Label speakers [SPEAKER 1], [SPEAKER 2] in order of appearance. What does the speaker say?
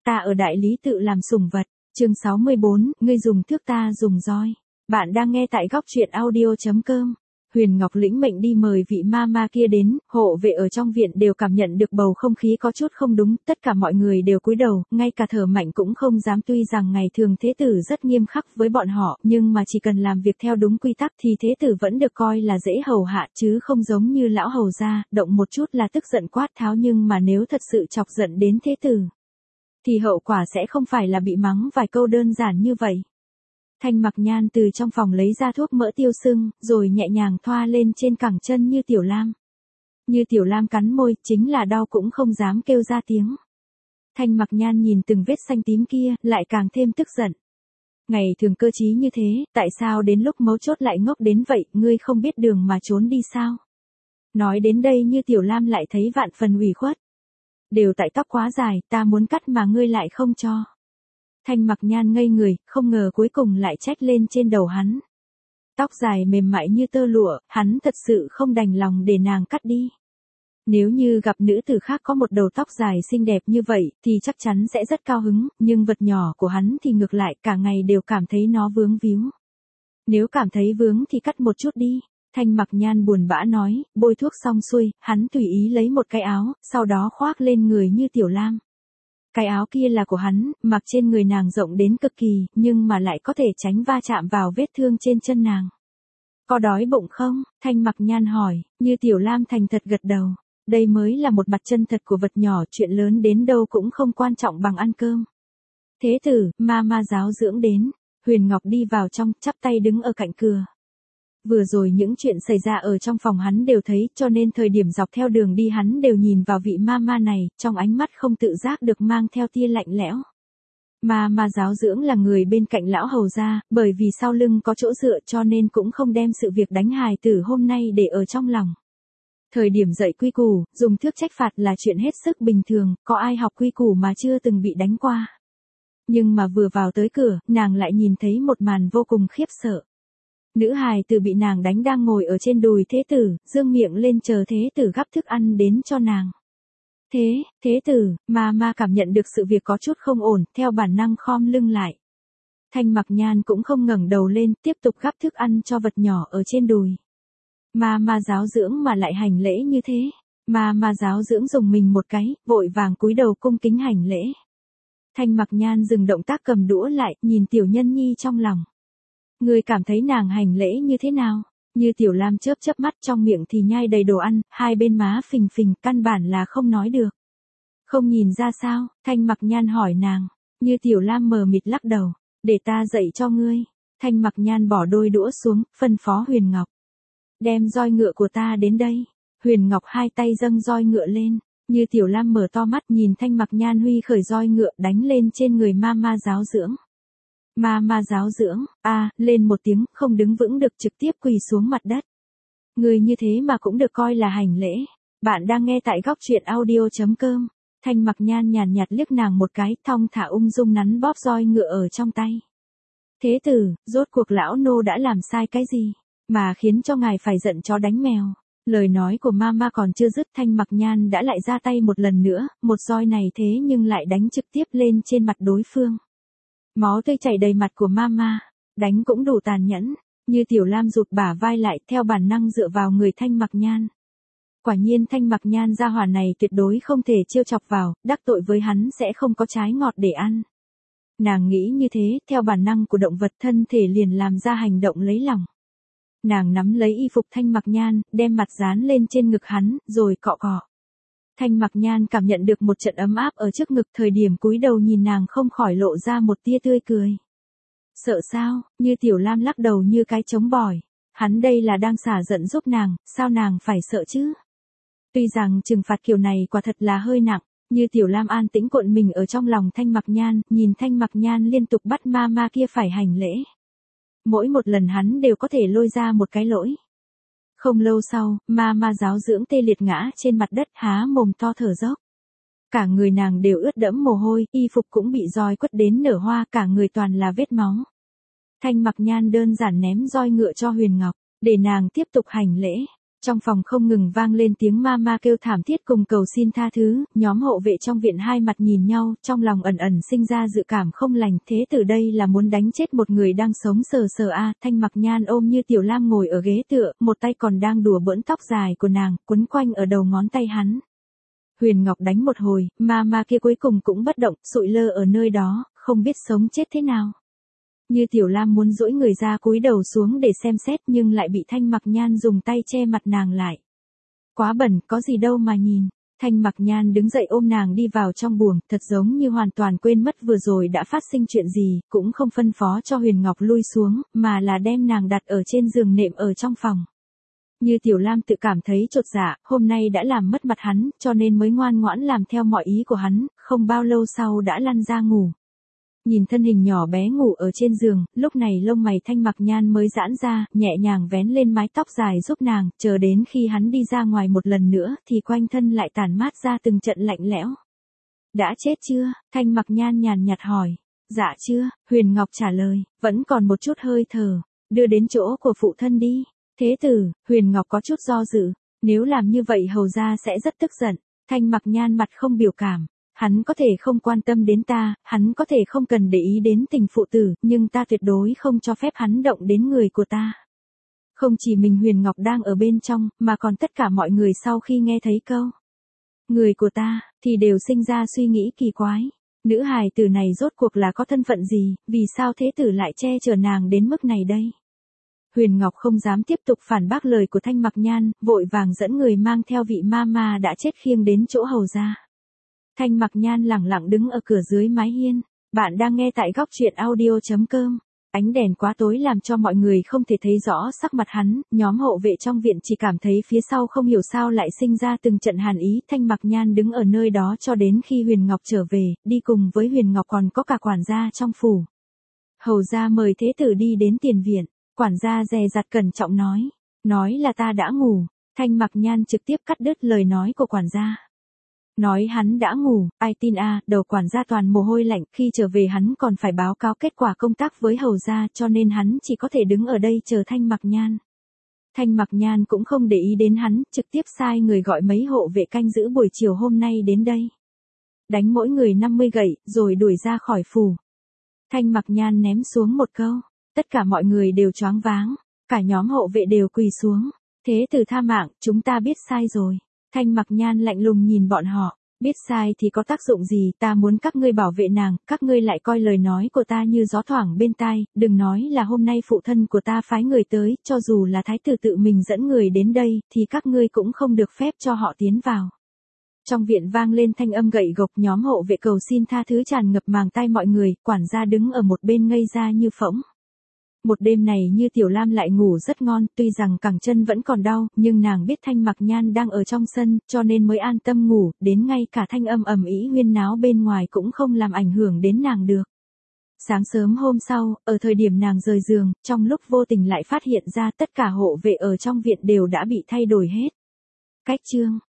[SPEAKER 1] Ta ở đại lý tự làm sủng vật. Chương 64, ngươi dùng thước ta dùng roi. Bạn đang nghe tại góc truyện audio.com. Huyền Ngọc lĩnh mệnh đi mời vị ma kia đến, hộ vệ ở trong viện đều cảm nhận được bầu không khí có chút không đúng, tất cả mọi người đều cúi đầu, ngay cả Thở Mạnh cũng không dám, tuy rằng ngày thường thế tử rất nghiêm khắc với bọn họ, nhưng mà chỉ cần làm việc theo đúng quy tắc thì thế tử vẫn được coi là dễ hầu hạ chứ không giống như lão hầu gia, động một chút là tức giận quát tháo, nhưng mà nếu thật sự chọc giận đến thế tử thì hậu quả sẽ không phải là bị mắng vài câu đơn giản như vậy. Thanh Mặc Nhan từ trong phòng lấy ra thuốc mỡ tiêu sưng, rồi nhẹ nhàng thoa lên trên cẳng chân Như Tiểu Lam. Như Tiểu Lam cắn môi, chính là đau cũng không dám kêu ra tiếng. Thanh Mặc Nhan nhìn từng vết xanh tím kia, lại càng thêm tức giận. Ngày thường cơ trí như thế, tại sao đến lúc mấu chốt lại ngốc đến vậy, ngươi không biết đường mà trốn đi sao? Nói đến đây Như Tiểu Lam lại thấy vạn phần ủy khuất. Đều tại tóc quá dài, ta muốn cắt mà ngươi lại không cho. Thanh Mặc Nhan ngây người, không ngờ cuối cùng lại trách lên trên đầu hắn. Tóc dài mềm mại như tơ lụa, hắn thật sự không đành lòng để nàng cắt đi. Nếu như gặp nữ tử khác có một đầu tóc dài xinh đẹp như vậy, thì chắc chắn sẽ rất cao hứng, nhưng vật nhỏ của hắn thì ngược lại, cả ngày đều cảm thấy nó vướng víu. Nếu cảm thấy vướng thì cắt một chút đi. Thanh Mặc Nhan buồn bã nói, bôi thuốc xong xuôi, hắn tùy ý lấy một cái áo, sau đó khoác lên người Như Tiểu Lam. Cái áo kia là của hắn, mặc trên người nàng rộng đến cực kỳ, nhưng mà lại có thể tránh va chạm vào vết thương trên chân nàng. Có đói bụng không? Thanh Mặc Nhan hỏi, Như Tiểu Lam thành thật gật đầu. Đây mới là một mặt chân thật của vật nhỏ, chuyện lớn đến đâu cũng không quan trọng bằng ăn cơm. Thế tử, ma giáo dưỡng đến. Huyền Ngọc đi vào trong, chắp tay đứng ở cạnh cửa. Vừa rồi những chuyện xảy ra ở trong phòng hắn đều thấy, cho nên thời điểm dọc theo đường đi hắn đều nhìn vào vị ma này, trong ánh mắt không tự giác được mang theo tia lạnh lẽo. Ma giáo dưỡng là người bên cạnh lão hầu gia, bởi vì sau lưng có chỗ dựa cho nên cũng không đem sự việc đánh hài tử hôm nay để ở trong lòng. Thời điểm dạy quy củ, dùng thước trách phạt là chuyện hết sức bình thường, có ai học quy củ mà chưa từng bị đánh qua. Nhưng mà vừa vào tới cửa, nàng lại nhìn thấy một màn vô cùng khiếp sợ. Nữ hài tử bị nàng đánh đang ngồi ở trên đùi thế tử, dương miệng lên chờ thế tử gắp thức ăn đến cho nàng. Thế tử, ma cảm nhận được sự việc có chút không ổn, theo bản năng khom lưng lại. Thanh Mặc Nhan cũng không ngẩng đầu lên, tiếp tục gắp thức ăn cho vật nhỏ ở trên đùi. Ma giáo dưỡng mà lại hành lễ như thế. Ma giáo dưỡng dùng mình một cái, vội vàng cúi đầu cung kính hành lễ. Thanh Mặc Nhan dừng động tác cầm đũa lại, nhìn Tiểu Nhân Nhi trong lòng. Ngươi cảm thấy nàng hành lễ như thế nào? Như Tiểu Lam chớp mắt, trong miệng thì nhai đầy đồ ăn, hai bên má phình phình, căn bản là không nói được. Không nhìn ra sao? Thanh Mặc Nhan hỏi nàng. Như Tiểu Lam mờ mịt lắc đầu. Để ta dạy cho ngươi. Thanh Mặc Nhan bỏ đôi đũa xuống, phân phó Huyền Ngọc. Đem roi ngựa của ta đến đây. Huyền Ngọc hai tay dâng roi ngựa lên. Như Tiểu Lam mở to mắt nhìn Thanh Mặc Nhan huy khởi roi ngựa đánh lên trên người ma giáo dưỡng. Ma giáo dưỡng, lên một tiếng, không đứng vững được trực tiếp quỳ xuống mặt đất. Người như thế mà cũng được coi là hành lễ. Bạn đang nghe tại góc truyện audio.com. Thanh Mặc Nhan nhàn nhạt liếc nàng một cái, thong thả ung dung nắn bóp roi ngựa ở trong tay. Thế tử, rốt cuộc lão nô đã làm sai cái gì, mà khiến cho ngài phải giận chó đánh mèo. Lời nói của ma còn chưa dứt, Thanh Mặc Nhan đã lại ra tay một lần nữa, một roi này thế nhưng lại đánh trực tiếp lên trên mặt đối phương. Máu tươi chảy đầy mặt của ma, đánh cũng đủ tàn nhẫn. Như Tiểu Lam rụt bả vai lại, theo bản năng dựa vào người Thanh Mặc Nhan. Quả nhiên Thanh Mặc Nhan gia hỏa này tuyệt đối không thể trêu chọc vào, đắc tội với hắn sẽ không có trái ngọt để ăn. Nàng nghĩ như thế, theo bản năng của động vật thân thể liền làm ra hành động lấy lòng. Nàng nắm lấy y phục Thanh Mặc Nhan, đem mặt dán lên trên ngực hắn, rồi cọ cọ. Thanh Mặc Nhan cảm nhận được một trận ấm áp ở trước ngực, thời điểm cúi đầu nhìn nàng không khỏi lộ ra một tia tươi cười. Sợ sao? Như Tiểu Lam lắc đầu như cái trống bỏi. Hắn đây là đang xả giận giúp nàng, sao nàng phải sợ chứ? Tuy rằng trừng phạt kiểu này quả thật là hơi nặng, Như Tiểu Lam an tĩnh cuộn mình ở trong lòng Thanh Mặc Nhan, nhìn Thanh Mặc Nhan liên tục bắt ma kia phải hành lễ. Mỗi một lần hắn đều có thể lôi ra một cái lỗi. Không lâu sau, ma giáo dưỡng tê liệt ngã trên mặt đất, há mồm to thở dốc. Cả người nàng đều ướt đẫm mồ hôi, y phục cũng bị roi quất đến nở hoa, cả người toàn là vết máu. Thanh Mặc Nhan đơn giản ném roi ngựa cho Huyền Ngọc, để nàng tiếp tục hành lễ. Trong phòng không ngừng vang lên tiếng mama kêu thảm thiết cùng cầu xin tha thứ, nhóm hộ vệ trong viện hai mặt nhìn nhau, trong lòng ẩn ẩn sinh ra dự cảm không lành, thế từ đây là muốn đánh chết một người đang sống sờ sờ a. Thanh Mặc Nhan ôm Như Tiểu Lam ngồi ở ghế tựa, một tay còn đang đùa bỡn tóc dài của nàng, quấn quanh ở đầu ngón tay hắn. Huyền Ngọc đánh một hồi, mama kia cuối cùng cũng bất động, sụi lơ ở nơi đó, không biết sống chết thế nào. Như Tiểu Lam muốn duỗi người ra cúi đầu xuống để xem xét nhưng lại bị Thanh Mặc Nhan dùng tay che mặt nàng lại. Quá bẩn, có gì đâu mà nhìn. Thanh Mặc Nhan đứng dậy ôm nàng đi vào trong buồng, thật giống như hoàn toàn quên mất vừa rồi đã phát sinh chuyện gì, cũng không phân phó cho Huyền Ngọc lui xuống, mà là đem nàng đặt ở trên giường nệm ở trong phòng. Như Tiểu Lam tự cảm thấy chột dạ, hôm nay đã làm mất mặt hắn, cho nên mới ngoan ngoãn làm theo mọi ý của hắn, không bao lâu sau đã lăn ra ngủ. Nhìn thân hình nhỏ bé ngủ ở trên giường, lúc này lông mày Thanh Mặc Nhan mới giãn ra, nhẹ nhàng vén lên mái tóc dài giúp nàng, chờ đến khi hắn đi ra ngoài một lần nữa thì quanh thân lại tản mát ra từng trận lạnh lẽo. Đã chết chưa? Thanh Mặc Nhan nhàn nhạt hỏi. Dạ chưa, Huyền Ngọc trả lời, vẫn còn một chút hơi thở, đưa đến chỗ của phụ thân đi. Thế tử, Huyền Ngọc có chút do dự, nếu làm như vậy hầu gia sẽ rất tức giận. Thanh Mặc Nhan mặt không biểu cảm. Hắn có thể không quan tâm đến ta, hắn có thể không cần để ý đến tình phụ tử, nhưng ta tuyệt đối không cho phép hắn động đến người của ta. Không chỉ mình Huyền Ngọc đang ở bên trong, mà còn tất cả mọi người sau khi nghe thấy câu người của ta, thì đều sinh ra suy nghĩ kỳ quái. Nữ hài tử này rốt cuộc là có thân phận gì, vì sao thế tử lại che chở nàng đến mức này đây? Huyền Ngọc không dám tiếp tục phản bác lời của Thanh Mặc Nhan, vội vàng dẫn người mang theo vị mama đã chết khiêng đến chỗ hầu gia. Thanh Mặc Nhan lẳng lặng đứng ở cửa dưới mái hiên. Bạn đang nghe tại góc truyện audio.com. Ánh đèn quá tối làm cho mọi người không thể thấy rõ sắc mặt hắn, nhóm hộ vệ trong viện chỉ cảm thấy phía sau không hiểu sao lại sinh ra từng trận hàn ý. Thanh Mặc Nhan đứng ở nơi đó cho đến khi Huyền Ngọc trở về, đi cùng với Huyền Ngọc còn có cả quản gia trong phủ. Hầu gia mời thế tử đi đến tiền viện, quản gia dè dặt cẩn trọng nói là ta đã ngủ. Thanh Mặc Nhan trực tiếp cắt đứt lời nói của quản gia. Nói hắn đã ngủ, ai tin a? Đầu quản gia toàn mồ hôi lạnh, khi trở về hắn còn phải báo cáo kết quả công tác với hầu gia, cho nên hắn chỉ có thể đứng ở đây chờ Thanh Mặc Nhan. Thanh Mặc Nhan cũng không để ý đến hắn, trực tiếp sai người gọi mấy hộ vệ canh giữ buổi chiều hôm nay đến đây. Đánh mỗi người 50 gậy, rồi đuổi ra khỏi phủ. Thanh Mặc Nhan ném xuống một câu, tất cả mọi người đều choáng váng, cả nhóm hộ vệ đều quỳ xuống. Thế tử tha mạng, chúng ta biết sai rồi. Thanh Mặc Nhan lạnh lùng nhìn bọn họ, biết sai thì có tác dụng gì, ta muốn các ngươi bảo vệ nàng, các ngươi lại coi lời nói của ta như gió thoảng bên tai, đừng nói là hôm nay phụ thân của ta phái người tới, cho dù là thái tử tự mình dẫn người đến đây, thì các ngươi cũng không được phép cho họ tiến vào. Trong viện vang lên thanh âm gậy gộc, nhóm hộ vệ cầu xin tha thứ tràn ngập màng tai mọi người, quản gia đứng ở một bên ngây ra như phỗng. Một đêm này Như Tiểu Lam lại ngủ rất ngon, tuy rằng cẳng chân vẫn còn đau, nhưng nàng biết Thanh Mặc Nhan đang ở trong sân, cho nên mới an tâm ngủ, đến ngay cả thanh âm ầm ĩ huyên náo bên ngoài cũng không làm ảnh hưởng đến nàng được. Sáng sớm hôm sau, ở thời điểm nàng rời giường, trong lúc vô tình lại phát hiện ra tất cả hộ vệ ở trong viện đều đã bị thay đổi hết. Cách chương